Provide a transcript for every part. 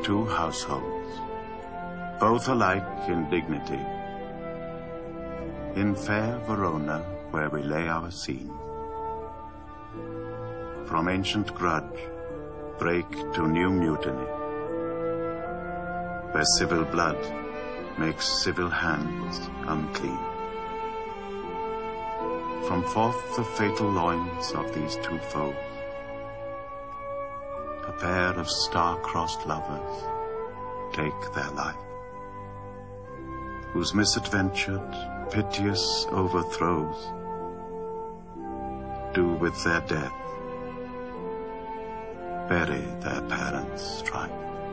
two households, both alike in dignity. In fair Verona, where we lay our scene, from ancient grudge, break to new mutiny, where civil blood makes civil hands unclean. From forth the fatal loins of these two foes, a pair of star-crossed lovers take their life, whose misadventured, piteous overthrows do with their death bury their parents' strife.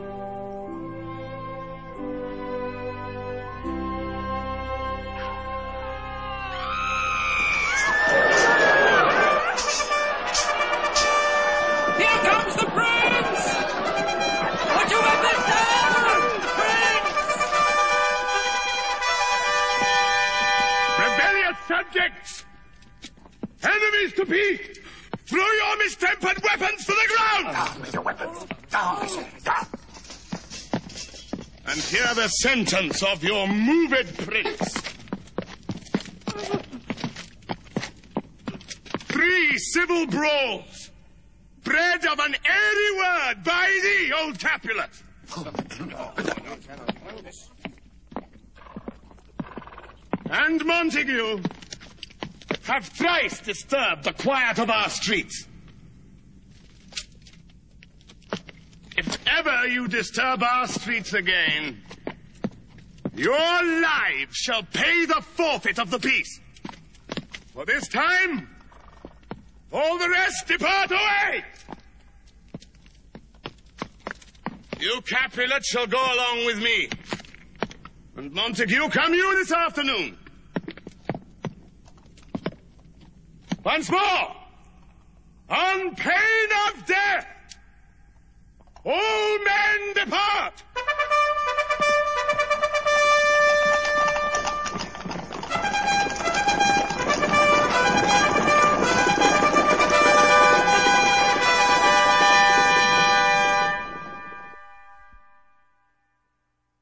Here comes the prince! Put your weapons down! Prince! Rebellious subjects! Enemies to peace! Throw your mistempered weapons to the ground! Down with your weapons! Down, I say, down! And hear the sentence of your moved prince. 3 civil brawls, bred of an airy word by thee, old Capulet. And Montague have thrice disturbed the quiet of our streets. If ever you disturb our streets again, your lives shall pay the forfeit of the peace. For this time, all the rest depart away. You Capulet shall go along with me. And Montague, come you this afternoon. Once more, on pain of death, all men depart.